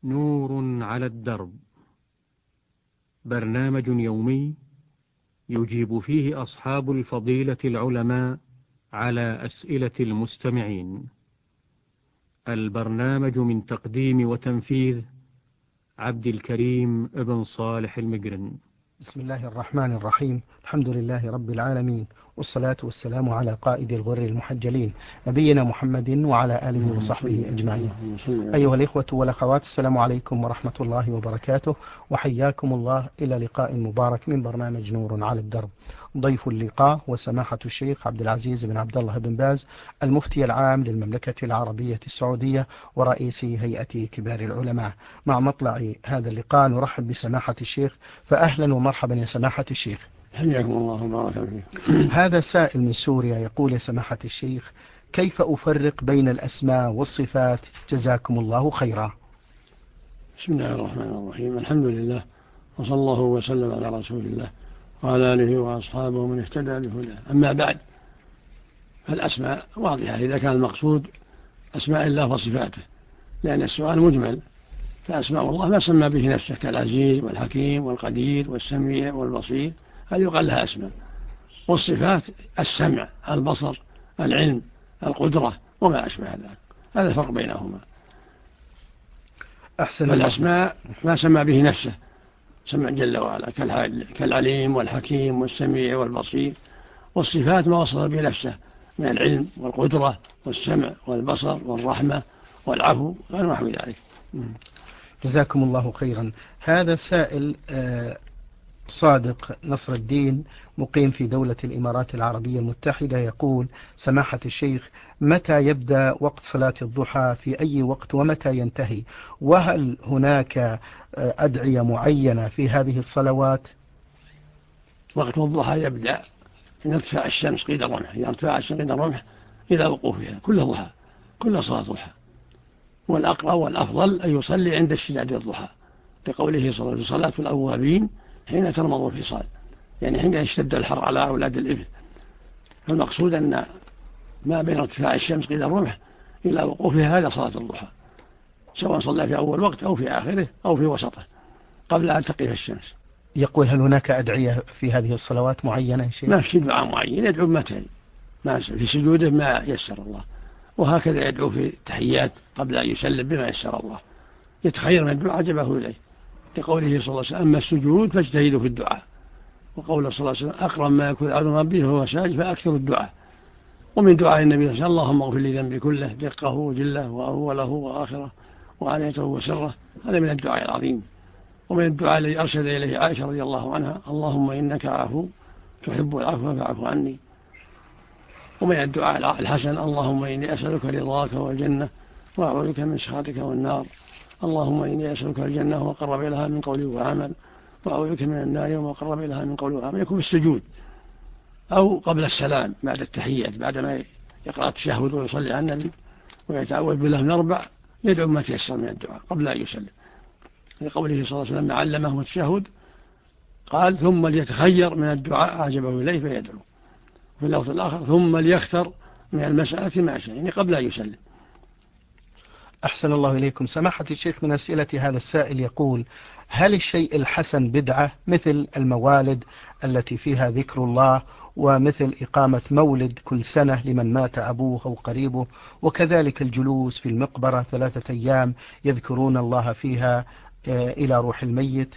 نور على الدرب، برنامج يومي يجيب فيه أصحاب الفضيلة العلماء على أسئلة المستمعين. البرنامج من تقديم وتنفيذ عبد الكريم ابن صالح المقرن. بسم الله الرحمن الرحيم. الحمد لله رب العالمين، والصلاة والسلام على قائد الغر المحجلين نبينا محمد وعلى آله وصحبه أجمعين. أيها الإخوة والأخوات، السلام عليكم ورحمة الله وبركاته، وحياكم الله إلى لقاء مبارك من برنامج نور على الدرب. ضيف اللقاء وسماحة الشيخ عبد العزيز بن عبد الله بن باز، المفتي العام للمملكة العربية السعودية ورئيس هيئة كبار العلماء. مع مطلع هذا اللقاء نرحب بسماحة الشيخ، فأهلا ومرحبا يا سماحة الشيخ. حياكم الله وبارك فيكم. هذا سائل من سوريا يقول: يا سماحة الشيخ، كيف أفرق بين الأسماء والصفات؟ جزاكم الله خيرا. بسم الله الرحمن الرحيم. الحمد لله، وصلى الله وسلم على رسول الله وعلى آله وأصحابه من اهتدى بهداه. أما بعد، فالأسماء واضحة إذا كان المقصود أسماء الله وصفاته، لأن السؤال مجمل. فأسماء الله ما سمى به نفسه كالعزيز والحكيم والقدير والسميع والبصير، هذه يقال لها أسماء. والصفات السمع، البصر، العلم، القدرة وما أشبه ذلك، هذا الفرق بينهما. فالأسماء ما سمى به نفسه سمع جل وعلا كالعليم والحكيم والسميع والبصير. والصفات ما وصف به نفسه من العلم والقدرة والسمع والبصر والرحمة والعفو ونحو ذلك. جزاكم الله خيرا. هذا سائل صادق نصر الدين مقيم في دولة الإمارات العربية المتحدة يقول: سماحة الشيخ، متى يبدأ وقت صلاة الضحى في أي وقت ومتى ينتهي؟ وهل هناك أدعية معينة في هذه الصلوات؟ وقت الضحى يبدأ أن ارتفاع الشمس قيد الرمح، إذا ارتفاع الشمس قيد الرمح إلى وقوفها كل ضحى، كل صلاة ضحى. والأقرب والأفضل أن يصلي عند اشتداد الضحى، لقوله صلى الله عليه وسلم: صلاة الأوابين حين ترمض الفصال، يعني حين يشتد الحر على أولاد الإبل. فالمقصود أن ما بين ارتفاع الشمس قيد الرمح إلى وقوفها هذا صلاة الضحى، سواء صلى في أول وقت أو في آخره أو في وسطه قبل أن تقف الشمس. يقول: هل هناك أدعية في هذه الصلوات معينة؟ ما في دعاء معين، يدعو متى ما في سجوده ما يسر الله، وهكذا يدعو في التحيات قبل أن يسلم بما يسر الله، يتخير من الدعاء عجبه إليه، لقوله صلى الله عليه وسلم: أما السجود فاجتهدوا في الدعاء. وقوله صلى الله عليه وسلم: أقرب ما يكون عبد ربه وهو ساجد فأكثر الدعاء. ومن دعاء النبي صلى الله عليه وسلم: اللهم اغفر لي ذنبي كله دقه وجله وأوله وآخره وعليته وسره. هذا من الدعاء العظيم. ومن الدعاء الذي أرشد إليه عائشة رضي الله عنها: اللهم إنك عفو تحب العفو فاعف عني. ومن الدعاء الحسن: اللهم إني أسألك رضاك والجنة وأعوذ بك من سخطك والنار. اللهم إني أسألك الجنة وما قرب إليها من قول وعمل، وأعوذ بك من النار وما قرب إليها من قول وعمل. يكون في السجود أو قبل السلام بعد التحيات، بعدما يقرأ التشهد ويصلي على النبي ويتعوذ بالله من 4، يدعو ما تيسر من الدعاء قبل أن يسلم، لقوله صلى الله عليه وسلم: علمه التشهد قال: ثم ليتخير من الدعاء أعجبه إليه فيدعو. في اللفظ الآخر: ثم ليختر من المسألة ما شاء، يعني قبل أن يسلم. أحسن الله إليكم. سماحة الشيخ، من أسئلة هذا السائل يقول: هل الشيء الحسن بدعة مثل الموالد التي فيها ذكر الله، ومثل إقامة مولد كل سنة لمن مات أبوه أو قريبه، وكذلك الجلوس في المقبرة 3 أيام يذكرون الله فيها إلى روح الميت؟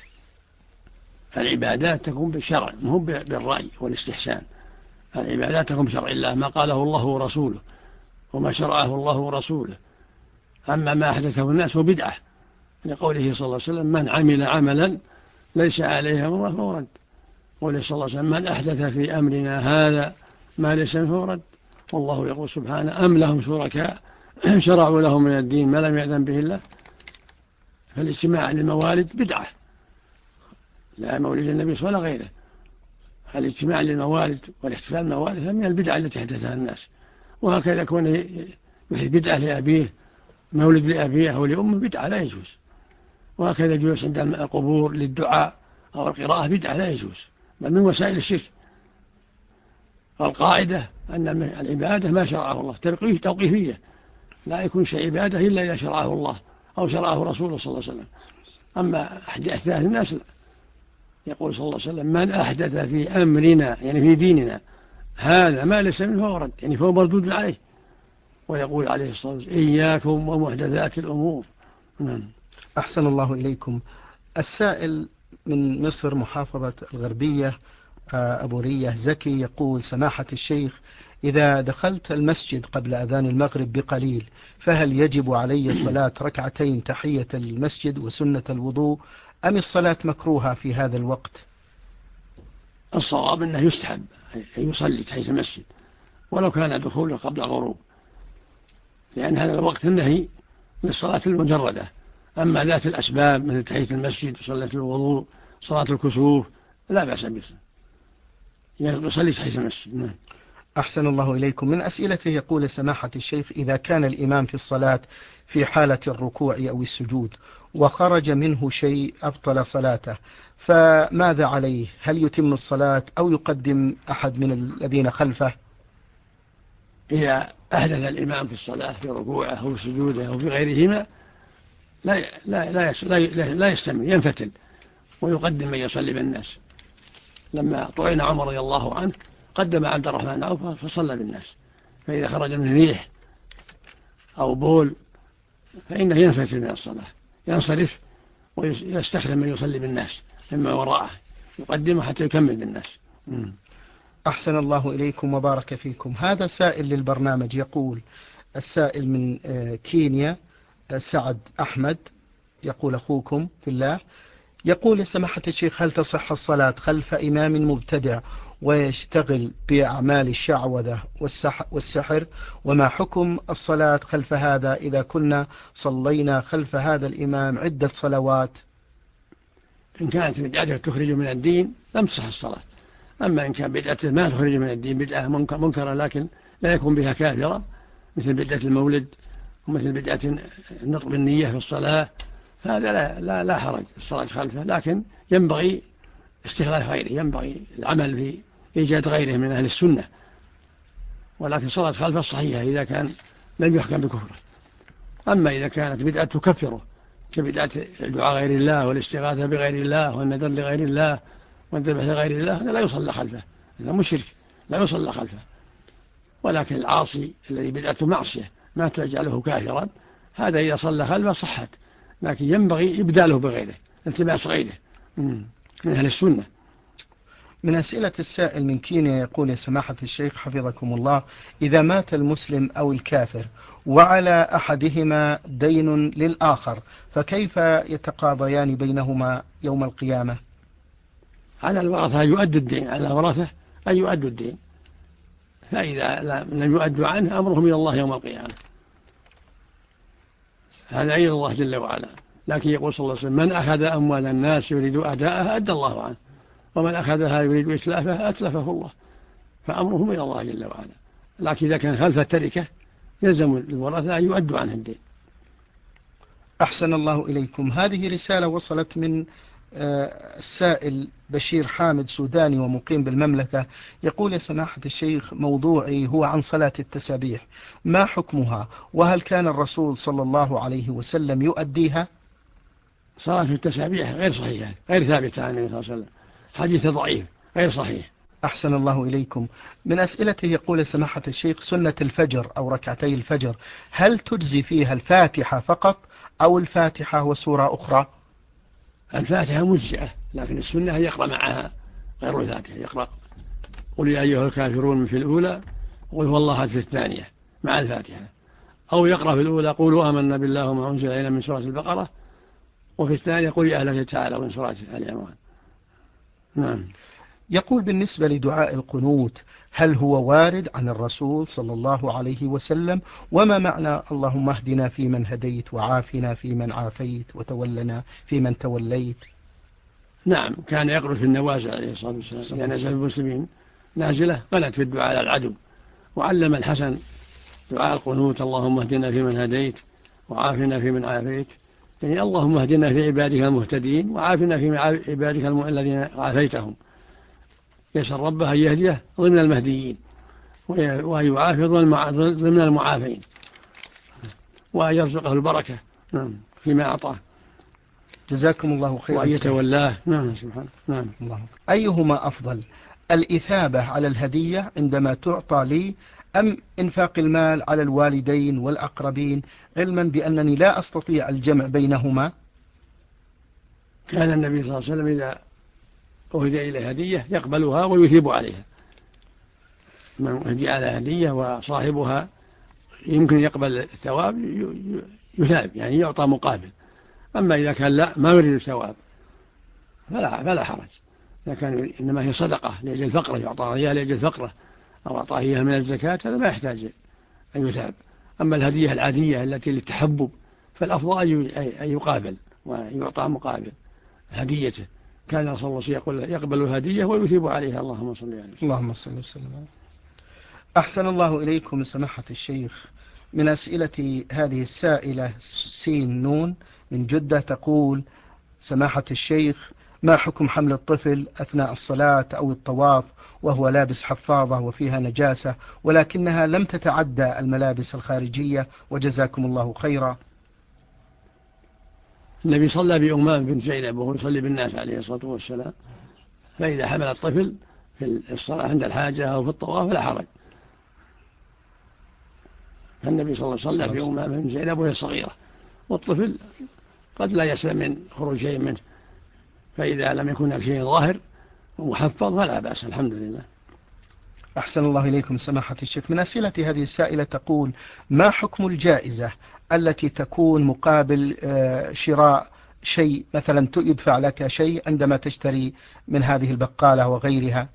العبادات تكون بالشرع، مو بالرأي والاستحسان. العبادات تكون بشرع الله، ما قاله الله ورسوله وما شرعه الله ورسوله. أما ما أحدثه الناس هو بدعة، لقوله صلى الله عليه وسلم: من عمل عملا ليس عليه أمره فهو رد. قوله صلى الله عليه وسلم: من أحدث في أمرنا هذا ما ليس منه رد. والله يقول سبحانه: أم لهم شركاء شرعوا لهم من الدين ما لم يأذن به الله. فالاجتماع للموالد بدعة، لا مولد النبي صلى الله عليه وسلم ولا غيره. الاجتماع للموالد والاحتفال بالموالد من البدع التي حدثها الناس. وهكذا يكون يحدث بدعة لأبيه، مولد لأبيه أو لأمه، بدعة لا يجوز. وهكذا جلوس عند القبور للدعاء أو القراءة بدعة لا يجوز، بل من وسائل الشرك. القاعدة أن العبادة ما شرعه الله، توقيفية، لا يكون شيء عبادة إلا إذا شرعه الله أو شرعه رسوله صلى الله عليه وسلم. أما أحداث الناس لا. يقول صلى الله عليه وسلم: من أحدث في أمرنا يعني في ديننا هذا ما ليس منه فهو رد، يعني فهو مردود عليه. ويقول عليه الصلاة والسلام: إياكم ومحدثات الأمور. أحسن الله إليكم. السائل من مصر محافظة الغربية أبو رية زكي يقول: سماحة الشيخ، إذا دخلت المسجد قبل أذان المغرب بقليل فهل يجب علي صلاة ركعتين تحية المسجد وسنة الوضوء، أم الصلاة مكروهة في هذا الوقت؟ الصواب أنه يستحب أن يصلي تحية المسجد ولو كان دخوله قبل الغروب، لأن هذا الوقت النهي للصلاة المجردة. أما ذات الأسباب مثل تحية المسجد وصلاة الوضوء صلاة الكسوف لا بأس به، يصلي تحية المسجد. أحسن الله إليكم. من أسئلته يقول: سماحة الشيخ، إذا كان الإمام في الصلاة في حالة الركوع أو السجود وخرج منه شيء أبطل صلاته فماذا عليه؟ هل يتم الصلاة أو يقدم أحد من الذين خلفه؟ إذا أحدث الإمام في الصلاة في ركوعه أو سجوده أو في غيرهما لا يستمر، ينفتل ويقدم من يصلي بالناس. لما طعن عمر رضي الله عنه قدم عبد الرحمن عوف فصلى بالناس. فإذا خرج من ريح أو بول فإنه ينفتل من الصلاة، ينصرف ويستخدم من يصلي بالناس مما وراءه، يقدمه حتى يكمل بالناس. أحسن الله إليكم وبارك فيكم. هذا سائل للبرنامج يقول: السائل من كينيا سعد أحمد يقول: أخوكم في الله، يقول: يا سماحة الشيخ، هل تصح الصلاة خلف إمام مبتدع ويشتغل بأعمال الشعوذة والسحر؟ وما حكم الصلاة خلف هذا إذا كنا صلينا خلف هذا الإمام عدة صلوات؟ إن كانت بدعته تخرج من الدين لم تصح الصلاة. أما إن كان بدعته ما تخرج من الدين، بدعة منكرة لكن لا يكون بها كافرة، مثل بدعة المولد ومثل بدعة النطق بالنية في الصلاة، هذا لا حرج الصلاة خلفه، لكن ينبغي استغلال غيره، ينبغي العمل في إيجاد غيره من أهل السنة. ولكن الصلاة خلفه صحيحة إذا كان لم يحكم بكفره. أما إذا كانت بدعة تكفره كبدعة الدعاء غير الله والاستغاثة بغير الله والنذر لغير الله والذبح لغير الله، هذا لا يصلى خلفه، هذا مشرك لا يصلى خلفه. ولكن العاصي الذي بدعته معصية ما تجعله كافرا، هذا إذا صلى خلفه صحت، لكن ينبغي إبداله بغيره، التماس غيره من أهل السنة. من أسئلة السائل من كينيا يقول: يا سماحة الشيخ حفظكم الله، إذا مات المسلم أو الكافر وعلى أحدهما دين للآخر فكيف يتقاضيان بينهما يوم القيامة؟ على الورثة أن يؤدوا الدين، على الورثة أن يؤدوا الدين، فإذا لم يؤدوا عنه أمرهم إلى الله يوم القيامة، هذا إلى الله جل وعلا. لكن يقول صلى الله عليه وسلم: من أخذ أموال الناس يريد أداءها أدى الله عنه، ومن أخذها يريد إسلافها أتلفه الله، فأمرهم إلى الله جل وعلا. لكن إذا كان خلف التركة يلزم الورثة أن يؤدوا عنه الدين. أحسن الله إليكم. هذه رسالة وصلت من السائل بشير حامد سوداني ومقيم بالمملكة، يقول: يا سماحة الشيخ، موضوعي هو عن صلاة التسابيح، ما حكمها؟ وهل كان الرسول صلى الله عليه وسلم يؤديها؟ صلاة التسابيح غير صحيحة، غير ثابتة عن النبي صلى الله عليه وسلم، حديث ضعيف غير صحيح. أحسن الله إليكم. من أسئلته يقول: سماحة الشيخ، سنة الفجر أو ركعتي الفجر هل تجزي فيها الفاتحة فقط أو الفاتحة وسورة أخرى؟ الفاتحة مجزئة، لكن السنة يقرأ معها غير الفاتحة، يقرأ قل يا أيها الكافرون في الأولى قل هو الله أحد في الثانية مع الفاتحة، أو يقرأ في الأولى قولوا آمنا بالله وما أنزل إلينا من سورة البقرة، وفي الثانية قل يا أهل الكتاب تعالوا من سورة آل عمران. نعم. يقول: بالنسبة لدعاء القنوت هل هو وارد عن الرسول صلى الله عليه وسلم؟ وما معنى اللهم اهدنا فيمن هديت وعافنا فيمن عافيت وتولنا فيمن توليت؟ نعم، كان يقرأ في النوازل عليه الصلاة والسلام، يعني نزل المسلمين نازلة قنت في الدعاء على العدو، وعلم الحسن دعاء القنوت: اللهم اهدنا فيمن هديت وعافنا فيمن عافيت، يعني اللهم اهدنا في عبادك المهتدين وعافنا في عبادك الذين عافيتهم، يسأل ربه أن يهديه ضمن المهديين وأن يعافي ضمن المعافين وأن يرزقه البركة في فيما أعطاه، جزاكم الله خيرا. وأن يتولاه. نعم سبحانه. نعم. الله. أيهما أفضل، الإثابة على الهدية عندما تعطى لي، أم إنفاق المال على الوالدين والأقربين، علما بأنني لا أستطيع الجمع بينهما؟ كان النبي صلى الله عليه وسلم إذا أهدي إليه هدية يقبلها ويثيب عليها. من هدي على هدية وصاحبها يمكن يقبل الثواب يثاب، يعني يعطى مقابل. أما إذا كان لا ما يريد الثواب فلا حرج. إذا كان إنما هي صدقة لأجل الفقرة، يعطى إياها لأجل الفقرة أو أعطاه إياها من الزكاة، هذا ما يحتاج أن يثاب. أما الهدية العادية التي للتحبب فالأفضل أن يقابل ويعطى مقابل هديته. كان رسول الله يقول يقبل الهدية ويثيب عليها. اللهم صل عليه. اللهم صل وسلم. أحسن الله إليكم سماحة الشيخ. من أسئلة هذه السائلة سين نون من جدة تقول: سماحة الشيخ، ما حكم حمل الطفل أثناء الصلاة أو الطواف وهو لابس حفاظة وفيها نجاسة ولكنها لم تتعدى الملابس الخارجية، وجزاكم الله خيرا؟ النبي صلى بأمام بن زينب وهو يصلي بالناس عليه الصلاة والسلام، فإذا حمل الطفل في الصلاة عند الحاجة أو في الطواف فلا حرج. فالنبي صلى الله عليه وسلم بأمام بن زينب وهي صغيرة، والطفل قد لا يسلم من خروج شيء منه، فإذا لم يكن هناك شيء ظاهر ومحفظ فلا بأس. الحمد لله. أحسن الله إليكم سماحة الشيخ. من أسئلة هذه السائلة تقول: ما حكم الجائزة التي تكون مقابل شراء شيء، مثلا يدفع لك شيء عندما تشتري من هذه البقالة وغيرها؟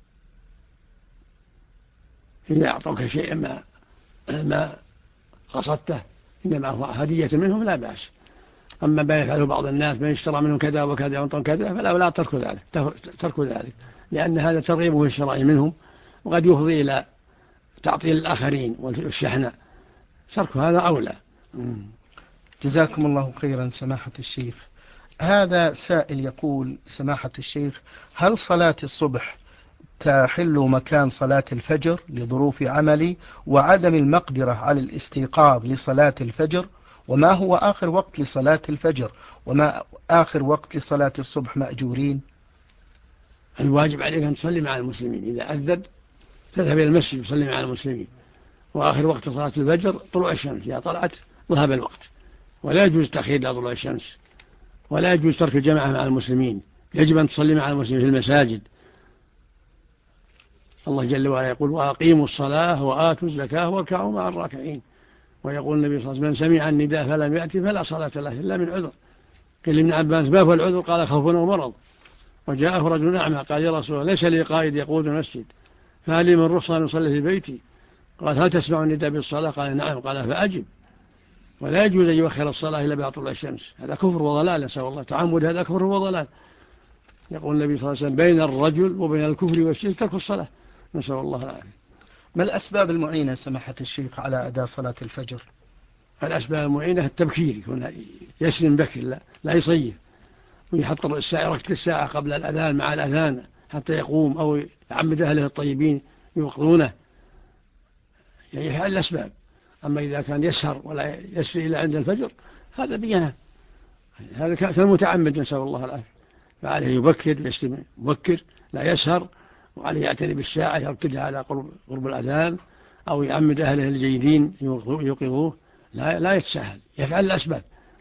إذا أعطوك شيئا ما قصدته إنما هو هدية منهم لا بأس. أما ما يفعله بعض الناس ما يشترى منهم كذا وكذا وانطن كذا فلا ترك ذلك، لأن هذا ترغيب في الشراء منهم وقد يفضي إلى تعطيل الآخرين والشحنة. ترك هذا أولى. جزاكم الله خيرا سماحة الشيخ. هذا سائل يقول: سماحة الشيخ، هل صلاة الصبح تحل مكان صلاة الفجر لظروف عملي وعدم المقدرة على الاستيقاظ لصلاة الفجر؟ وما هو آخر وقت لصلاة الفجر وما آخر وقت لصلاة الصبح مأجورين؟ الواجب عليك أن تصلي مع المسلمين. إذا أذن تذهب إلى المسجد وتصلي مع المسلمين. وآخر وقت صلاة الفجر طلوع الشمس، إذا طلعت ذهب الوقت، ولا يجوز تأخير لطلوع الشمس، ولا يجوز ترك الجماعة مع المسلمين. يجب أن تصلي مع المسلمين في المساجد. الله جل وعلا يقول: وأقيموا الصلاة وآتوا الزكاة واركعوا مع الراكعين. ويقول النبي صلى الله عليه وسلم: من سمع النداء فلم يأتي فلا صلاة له إلا من عذر. قال ابن عباس: ما هو العذر؟ قال: خوف ومرض. وجاءه رجل أعمى قال: يا رسول الله، ليس لي قائد يقود المسجد، فهل لي من رخصة أن أصلي في بيتي؟ قال: هل تسمع النداء بالصلاة؟ قال: نعم. قال: فأجب. ولا يجوز أن يؤخر الصلاة إلا بعد طلوع الشمس، هذا كفر وضلال، نسأل الله تعمد، هذا كفر وضلال. يقول النبي صلى الله عليه وسلم: بين الرجل وبين الكفر والشرك ترك الصلاة، نسأل الله العافية. ما الأسباب المعينة سماحة الشيخ على أداء صلاة الفجر؟ الأسباب المعينة التبكير، يكون يسلم بكر لا يصيف، ويحط ركت الساعة قبل الأذان مع الأذان حتى يقوم، أو يعمد أهله الطيبين يوقظونه، يعني يفعل الأسباب. أما إذا كان يسهر ولا يسري إلى عند الفجر هذا بينه، هذا كالمتعمد، نسأل الله العافية. فعليه يبكر ويسلم مبكر لا يسهر، وعليه يعتني بالساعة يركدها على قرب الأذان، أو يعمد أهله الجيدين يوقظوه، لا يتساهل، يفعل الأسباب.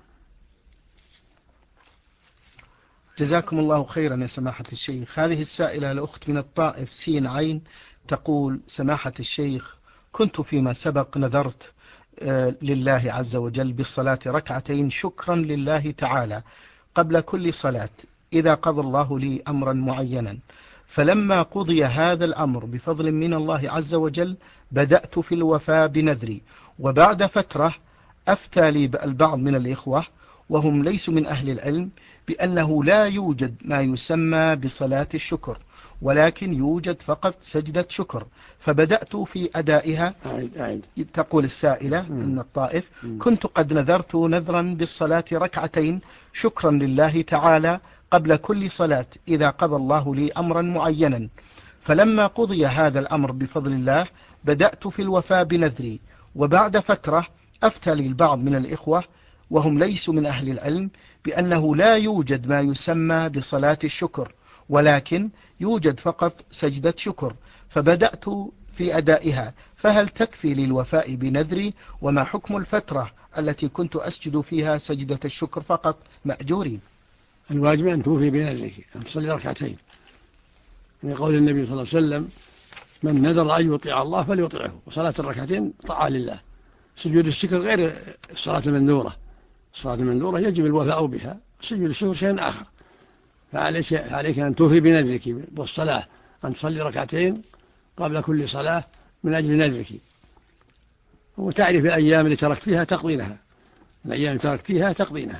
جزاكم الله خيرا يا سماحة الشيخ. هذه السائلة الأخت من الطائف سين عين تقول: سماحة الشيخ، كنت فيما سبق نذرت لله عز وجل بالصلاة ركعتين شكرا لله تعالى قبل كل صلاة إذا قضى الله لي أمرا معينا، فلما قضي هذا الأمر بفضل من الله عز وجل بدأت في الوفاء بنذري، وبعد فترة أفتى لي البعض من الإخوة وهم ليسوا من أهل العلم بأنه لا يوجد ما يسمى بصلاة الشكر، ولكن يوجد فقط سجدة شكر، فبدأت في أدائها. تقول السائلة من الطائف: كنت قد نذرت نذرا بالصلاة ركعتين شكرا لله تعالى قبل كل صلاة إذا قضى الله لي أمرا معينا، فلما قضي هذا الأمر بفضل الله بدأت في الوفاء بنذري، وبعد فترة أفتى لي البعض من الإخوة وهم ليسوا من أهل العلم بأنه لا يوجد ما يسمى بصلاة الشكر، ولكن يوجد فقط سجدة شكر، فبدأت في أدائها، فهل تكفي للوفاء بنذري؟ وما حكم الفترة التي كنت أسجد فيها سجدة الشكر فقط مأجورين؟ الواجب أن توفي بنذرك، أن تصلي ركعتين، من قول النبي صلى الله عليه وسلم: من نذر أن يطيع الله فليطيعه. وصلاة الركعتين طاعة لله. سجود الشكر غير الصلاة المنذورة، الصلاة المنذورة يجب الوفاء بها، سجود الشكر شيء آخر. فعليك أن توفي بنذرك والصلاة، أن تصلي ركعتين قبل كل صلاة من أجل نذرك، وتعرف الأيام اللي تركتها تقضينها، الأيام اللي تركتها تقضينها.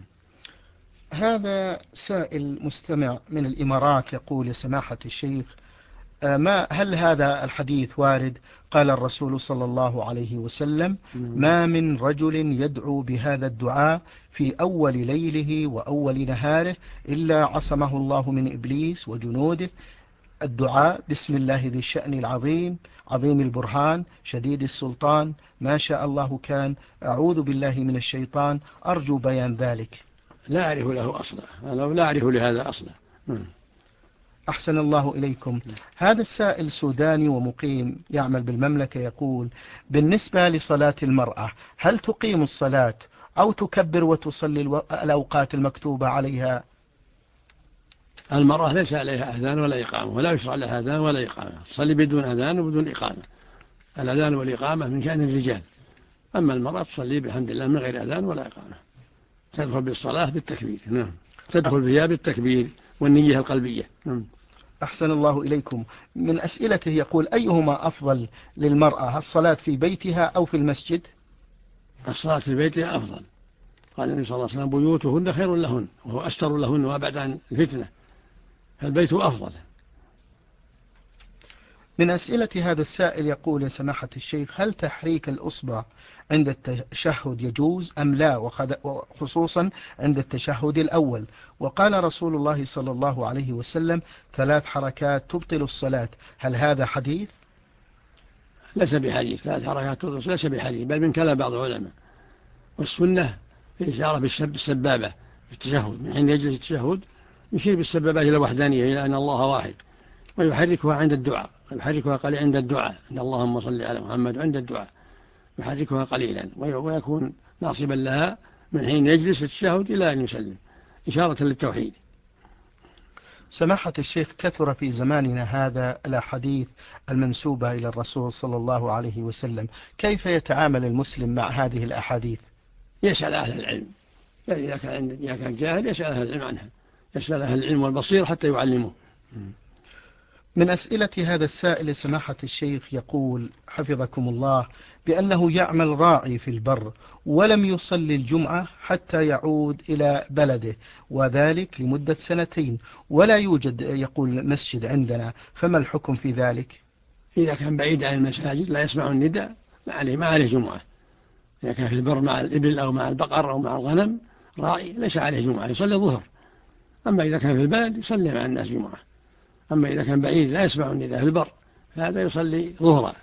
هذا سائل مستمع من الإمارات يقول: يا سماحة الشيخ، هل هذا الحديث وارد؟ قال الرسول صلى الله عليه وسلم: ما من رجل يدعو بهذا الدعاء في أول ليله وأول نهاره إلا عصمه الله من إبليس وجنوده. الدعاء: بسم الله ذي الشأن العظيم، عظيم البرهان، شديد السلطان، ما شاء الله كان، أعوذ بالله من الشيطان. أرجو بيان ذلك. لا أعرف له أصلا، أنا لا أعرف لهذا أصلا. أحسن الله إليكم. هذا السائل سوداني ومقيم يعمل بالمملكة يقول: بالنسبة لصلاة المرأة، هل تقيم الصلاة أو تكبر وتصلي الأوقات المكتوبة عليها؟ المرأة ليس عليها أذان ولا إقامة، ولا يشرع لها أذان ولا إقامة، تصلي بدون أذان وبدون إقامة. الأذان والإقامة من شأن الرجال، أما المرأة تصلي بحمد الله من غير أذان ولا إقامة، تدخل بالصلاة بالتكبير. تدخل فيها بالتكبير والنية القلبية. أحسن الله إليكم. من أسئلته يقول: أيهما أفضل للمرأة، الصلاة في بيتها أو في المسجد؟ الصلاة في بيتها أفضل. قال النبي صلى الله عليه وسلم: بيوتهن خير لهن، وهو أستر لهن وأبعد عن الفتنة، فالبيت أفضل. من أسئلة هذا السائل يقول: يا سماحة الشيخ، هل تحريك الأصبع عند التشهد يجوز أم لا، وخصوصا عند التشهد الأول؟ وقال رسول الله صلى الله عليه وسلم: 3 حركات تبطل الصلاة، هل هذا حديث؟ ليس بحديث. 3 حركات تبطل الصلاة ليس بحديث، بل من كلام بعض العلماء. والسنة في الإشارة بالسبابة في التشهد، من حين يجلس التشهد يشير بالسبابة إلى الوحدانية، إلى أن الله واحد، ويحركها عند الدعاء، يحركها قليلا عند الدعاء، عند اللهم صل على محمد، عند الدعاء يحركها قليلا، ويكون ناصبا لها من حين يجلس التشهد إلى أن يسلم، إشارة للتوحيد. سماحة الشيخ، كثر في زماننا هذا الأحاديث المنسوبة إلى الرسول صلى الله عليه وسلم، كيف يتعامل المسلم مع هذه الأحاديث؟ يسأل أهل العلم، يعني إذا كان جاهل يسأل أهل العلم عنها، يسأل أهل العلم والبصير حتى يعلمه. من أسئلة هذا السائل سماحة الشيخ يقول حفظكم الله: بأنه يعمل راعي في البر ولم يصلي الجمعة حتى يعود إلى بلده، وذلك لمدة 2 ولا يوجد يقول مسجد عندنا، فما الحكم في ذلك؟ إذا كان بعيد عن المساجد لا يسمع النداء ما عليه جمعة. إذا كان في البر مع الإبل أو مع البقر أو مع الغنم راعي ليس عليه جمعة، يصلي الظهر. أما إذا كان في البلد يصلي مع الناس جمعة. أما إذا كان بعيد لا يسمع النداء في البر فهذا يصلي ظهرا.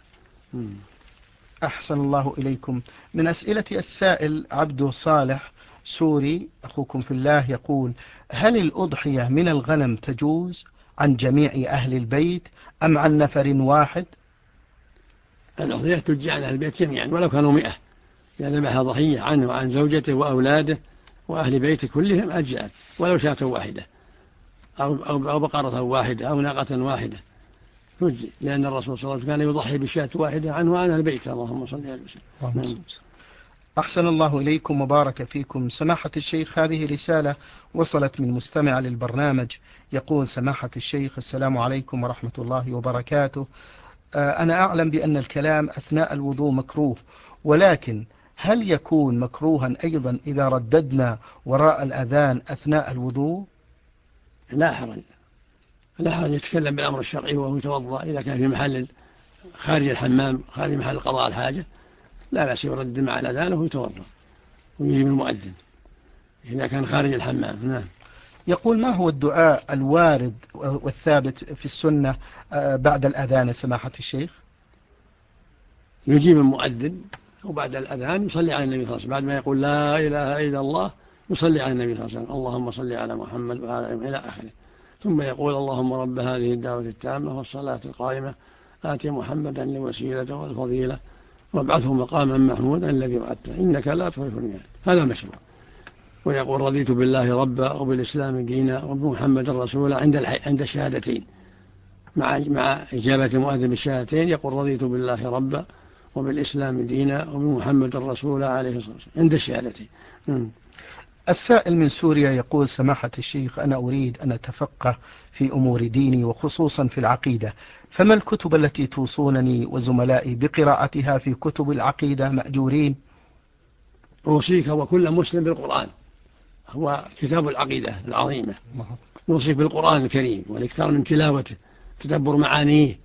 أحسن الله إليكم. من أسئلة السائل عبد صالح سوري أخوكم في الله يقول: هل الأضحية من الغنم تجوز عن جميع أهل البيت أم عن نفر واحد؟ الأضحية تجزي عن أهل البيت جميعا ولو كانوا 100، إذا ذبح ضحية عنه وعن زوجته وأولاده وأهل بيته كلهم أجزأت ولو شاة واحدة أو بقرة واحدة أو ناقة واحدة تجزي، لأن الرسول صلى الله عليه وسلم كان يضحي بشاة واحدة عنه وعن أهل بيته. اللهم صل على وسلم. أحسن الله إليكم وبارك فيكم. سماحة الشيخ، هذه رسالة وصلت من مستمع للبرنامج يقول: سماحة الشيخ، السلام عليكم ورحمة الله وبركاته. أنا أعلم بأن الكلام أثناء الوضوء مكروه، ولكن هل يكون مكروها أيضا إذا رددنا وراء الأذان أثناء الوضوء؟ لا حرج يتكلم بالأمر الشرعي وهو يتوضأ، إذا كان في محل خارج الحمام خارج محل قضاء الحاجة لا بأس يرد مع الأذان وهو يتوضأ ويجيب المؤذن إذا كان خارج الحمام. نعم. يقول: ما هو الدعاء الوارد والثابت في السنة بعد الأذان سماحة الشيخ؟ يجيب المؤذن وبعد الأذان يصلي على النبي صلى الله عليه وسلم، بعد ما يقول لا إله إلا الله يصلي على النبي صلى الله عليه وسلم، اللهم صل على محمد وعلى آله إلى آخره. ثم يقول اللهم رب هذه الدعوة التامة والصلاة القائمة آت محمدا الوسيلة والفضيلة وابعثه مقاما محمودا الذي وعدته إنك لا تخلف الميعاد. هذا مشروع. ويقول رضيت بالله ربا وبالإسلام دينا وبمحمد رسولا عند الشهادتين، مع إجابة المؤذن بالشهادتين يقول رضيت بالله ربا وبالإسلام دينا وبمحمد رسولا عليه الصلاة والسلام عند الشهادتين. السائل من سوريا يقول سماحة الشيخ أنا أريد أن أتفقه في أمور ديني وخصوصا في العقيدة، فما الكتب التي توصونني وزملائي بقراءتها في كتب العقيدة مأجورين؟ أوصيك وكل مسلم بالقرآن، هو كتاب العقيدة العظيمة، نوصيك بالقرآن الكريم والإكثار من تلاوته، تدبر معانيه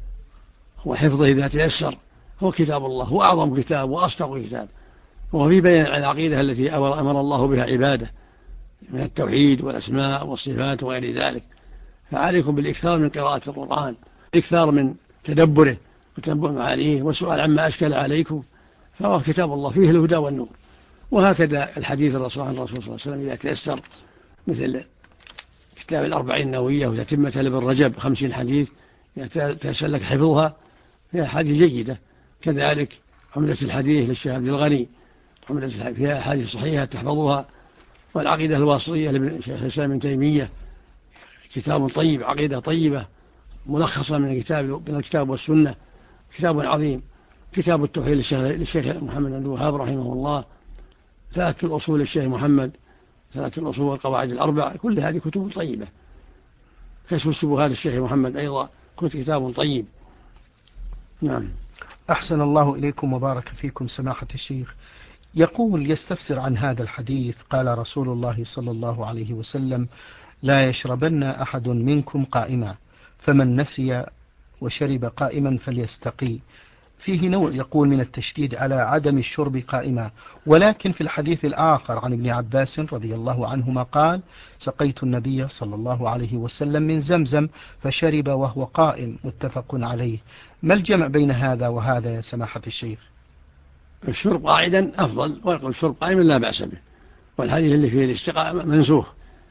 وحفظه إذا تيسر. هو كتاب الله، هو أعظم كتاب وأصدق كتاب، وهو في بيان العقيدة التي أمر الله بها عباده من التوحيد والأسماء والصفات وغير ذلك. فعليكم بالإكثار من قراءة القرآن، الإكثار من تدبره وتدبر معانيه والسؤال عما أشكل عليكم، فهو كتاب الله فيه الهدى والنور. وهكذا الحديث الرسول عن الرسول صلى الله عليه وسلم إذا تيسر، مثل كتاب الأربعين النووية وتتمة لابن رجب 50 حديث تيسر لك حفظها، فيها حديث جيدة. كذلك عمدة الحديث للشيخ عبد الغني، عمدة فيها حديث صحيحة تحفظها. والعقيدة الواسطية لشيخ الإسلام ابن تيمية كتاب طيب، عقيدة طيبة ملخصة من الكتاب والسنة، كتاب عظيم. كتاب التوحيد للشيخ محمد بن الوهاب رحمه الله، ثلاث الأصول للشيخ محمد، ثلاث الأصول والقواعد الأربع، كل هذه كتب طيبة. كشف الشبهات للشيخ محمد أيضا كتاب طيب. نعم. أحسن الله إليكم وبارك فيكم سماحة الشيخ. يقول يستفسر عن هذا الحديث قال رسول الله صلى الله عليه وسلم لا يشربن أحد منكم قائما، فمن نسي وشرب قائما فليستقي. فيه نوع يقول من التشديد على عدم الشرب قائما، ولكن في الحديث الآخر عن ابن عباس رضي الله عنهما قال سقيت النبي صلى الله عليه وسلم من زمزم فشرب وهو قائم، متفق عليه. ما الجمع بين هذا وهذا يا سماحة الشيخ؟ الشرب قاعدا أفضل، ويقول الشرب قائما لا بأس به، والحديث اللي فيه الاستقاء منسوخ،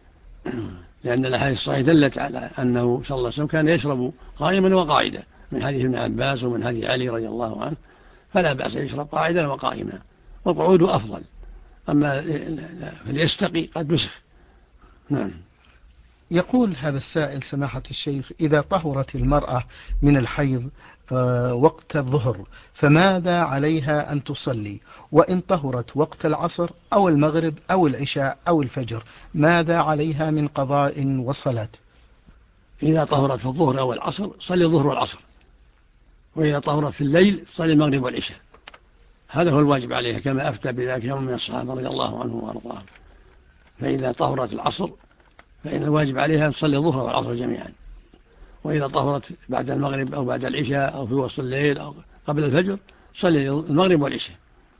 لأن الأحاديث الصحيحة دلت على أنه صلى الله عليه وسلم كان يشرب قائما وقاعدا، من حديث ابن عباس ومن حديث علي رضي الله عنه، فلا بأس يشرب قاعدا وقائما، والقعود أفضل. أما فليستقي قد نسخ. نعم. يقول هذا السائل سماحة الشيخ إذا طهرت المرأة من الحيض وقت الظهر فماذا عليها أن تصلي؟ وإن طهرت وقت العصر أو المغرب أو العشاء أو الفجر ماذا عليها من قضاء وصلاة؟ إذا طهرت في الظهر أو العصر صلي الظهر والعصر، وإذا طهرت في الليل صلي المغرب والعشاء، هذا هو الواجب عليها، كما أفتى بذلك يوم من الصحابة رضي الله عنهم وأرضاهم. فإذا طهرت العصر فإن الواجب عليها أن تصلي الظهر والعصر جميعا، وإذا طهرت بعد المغرب أو بعد العشاء أو في وسط الليل أو قبل الفجر صلي المغرب والعشاء.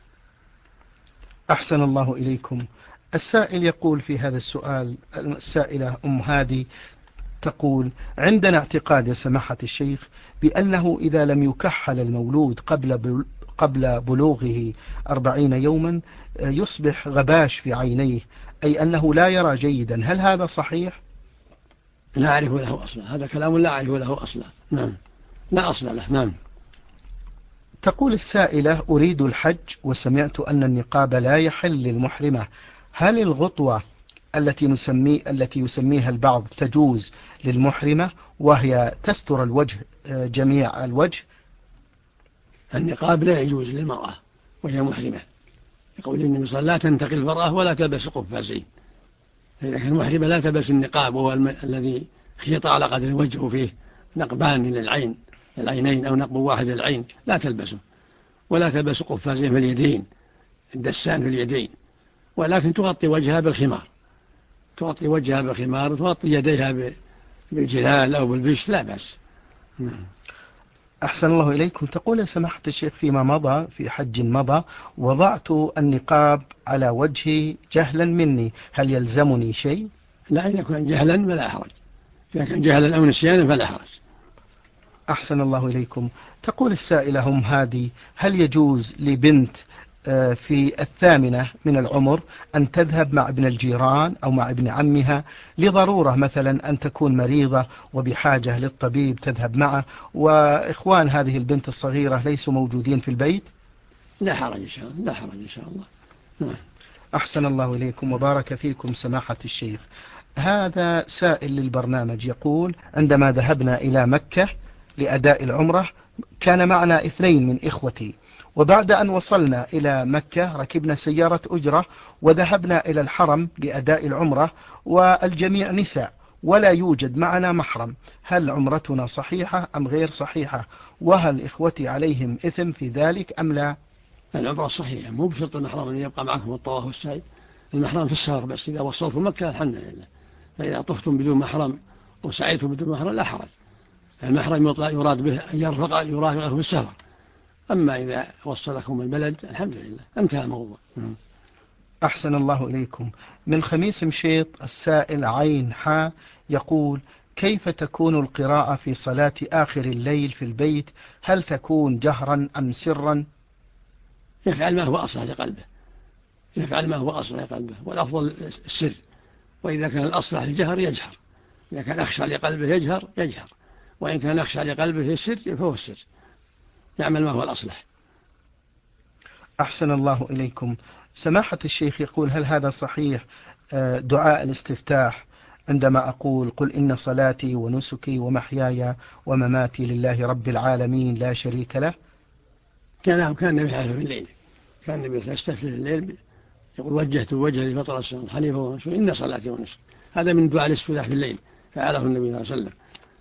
أحسن الله إليكم. السائل يقول في هذا السؤال، السائلة أم هادي تقول عندنا اعتقاد يا سماحة الشيخ بأنه إذا لم يكحل المولود قبل بلوغه 40 يوما يصبح غباش في عينيه، أي أنه لا يرى جيدا، هل هذا صحيح؟ لا أعرف له أصلا، هذا كلام لا أعرف له أصلا. نعم، لا أصل له. نعم. تقول السائلة أريد الحج وسمعت أن النقاب لا يحل للمحرمة، هل الغطوة التي يسميها البعض تجوز للمحرمة وهي تستر الوجه جميع الوجه؟ النقاب لا يجوز للمرأة وهي محرمة، يقول النبي صلى الله عليه وسلم لا تنتقي المرأة ولا تلبس قفازين. إذا كان المحرمة لا تلبس النقاب، وهو الذي خيط على قدر الوجه وفيه نقبان للعينين أو نقب واحد للعين، لا تلبسه، ولا تلبس قفازين في اليدين، الدسان في اليدين، ولكن تغطي وجهها بالخمار، تغطي وجهها بالخمار وتغطي يديها بالجلال أو بالبش، لا بأس. أحسن الله إليكم. تقول يا سماحة الشيخ فيما مضى في حج مضى وضعت النقاب على وجهي جهلا مني، هل يلزمني شيء؟ لا، إذا كان جهلا فلا حرج، إذا كان جهلا أو نسيانا فلا حرج. أحسن الله إليكم. تقول السائلة هذه: هل يجوز لبنت في 8 من العمر أن تذهب مع ابن الجيران أو مع ابن عمها لضرورة، مثلا أن تكون مريضة وبحاجة للطبيب تذهب معه، وإخوان هذه البنت الصغيرة ليسوا موجودين في البيت؟ لا حرج إن شاء الله، لا حرج إن شاء الله. نعم. أحسن الله إليكم وبارك فيكم سماحة الشيخ. هذا سائل للبرنامج يقول: عندما ذهبنا إلى مكة لأداء العمرة كان معنا 2 من إخوتي، وبعد أن وصلنا إلى مكة ركبنا سيارة أجرة وذهبنا إلى الحرم لأداء العمرة، والجميع نساء ولا يوجد معنا محرم. هل عمرتنا صحيحة أم غير صحيحة؟ وهل إخوتي عليهم إثم في ذلك أم لا؟ العمرة صحيحة، مو بشرط المحرم أن يبقى معكم الطواف والسعي. المحرم في السفر بس، إذا وصلتم مكة الحمد لله. فإذا طفتم بدون محرم وسعيتم بدون محرم لا حرج. المحرم يراد به أن يرافقه في السفر، أما إذا وصلكم البلد الحمد لله انتهى الموضوع. أحسن الله إليكم. من خميس مشيط السائل عين حا يقول: كيف تكون القراءة في صلاة آخر الليل في البيت؟ هل تكون جهرا أم سرا؟ يفعل ما هو أصلح لقلبه، يفعل ما هو أصلح لقلبه، والأفضل السر. وإذا كان الأصلح الجهر يجهر، إذا كان أخشى لقلبه يجهر، وإن كان أخشى لقلبه السر فهو السر، يعمل ما هو الأصلح. أحسن الله إليكم. سماحة الشيخ يقول: هل هذا صحيح دعاء الاستفتاح عندما أقول: قل إن صلاتي ونسكي ومحياي ومماتي لله رب العالمين لا شريك له؟ كان النبي في الليل، كان النبي يستفتح في الليل يقول: وجهت وجهي لفطر السماء حنيفا ونسكي إن صلاتي ونسكي. هذا من دعاء الاستفتاح في الليل، فعله النبي صلى الله عليه وسلم.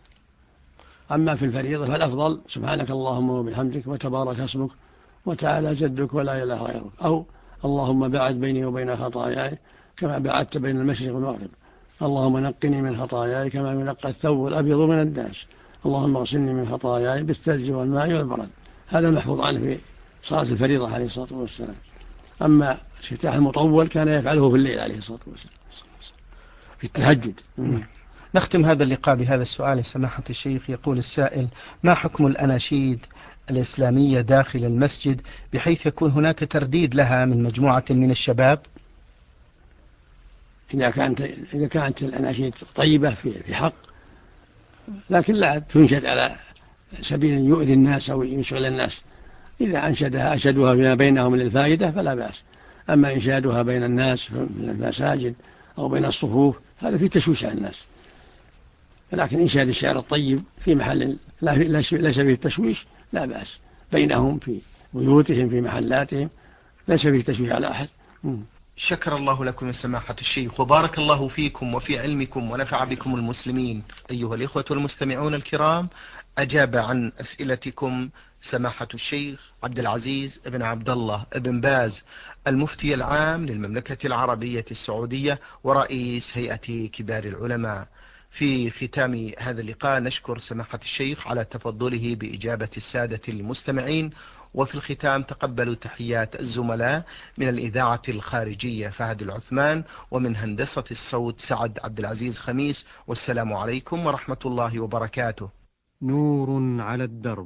أما في الفريضة فالأفضل: سبحانك اللهم وبحمدك وتبارك اسمك وتعالى جدك ولا إله غيرك، أو اللهم باعد بيني وبين خطاياي كما بعدت بين المشرق والمغرب، اللهم نقني من خطاياي كما ينقى الثوب الأبيض من الدنس، اللهم اغسلني من خطاياي بالثلج والماء والبرد. هذا محفوظ عنه في صلاة الفريضة عليه الصلاة والسلام. أما الاستفتاح المطول كان يفعله في الليل عليه الصلاة والسلام في التهجد. نختم هذا اللقاء بهذا السؤال يا سماحة الشيخ. يقول السائل: ما حكم الأناشيد الإسلامية داخل المسجد بحيث يكون هناك ترديد لها من مجموعة من الشباب؟ إذا كانت الأناشيد طيبة في حق، لكن لا تنشد على سبيل يؤذي الناس أو يشغل الناس. إذا أنشدوها فيما بينهم للفائدة فلا بأس. أما إنشادها بين الناس في المساجد أو بين الصفوف هذا في تشويش على الناس. لكن إنشاد الشعر الطيب في محل ليس فيه تشويش لا بأس، بينهم في بيوتهم في محلاتهم ليس فيه تشويش على أحد. شكر الله لكم يا سماحة الشيخ وبارك الله فيكم وفي علمكم ونفع بكم المسلمين. أيها الإخوة المستمعون الكرام، أجاب عن أسئلتكم سماحة الشيخ عبد العزيز بن عبد الله بن باز، المفتي العام للمملكة العربية السعودية ورئيس هيئة كبار العلماء. في ختام هذا اللقاء نشكر سماحة الشيخ على تفضله بإجابة السادة المستمعين، وفي الختام تقبلوا تحيات الزملاء من الإذاعة الخارجية فهد العثمان، ومن هندسة الصوت سعد عبد العزيز خميس، والسلام عليكم ورحمة الله وبركاته. نور على الدرب،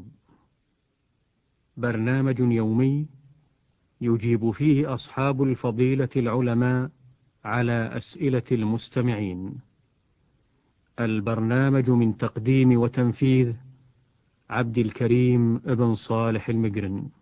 برنامج يومي يجيب فيه أصحاب الفضيلة العلماء على أسئلة المستمعين. البرنامج من تقديم وتنفيذ عبد الكريم ابن صالح المقرن.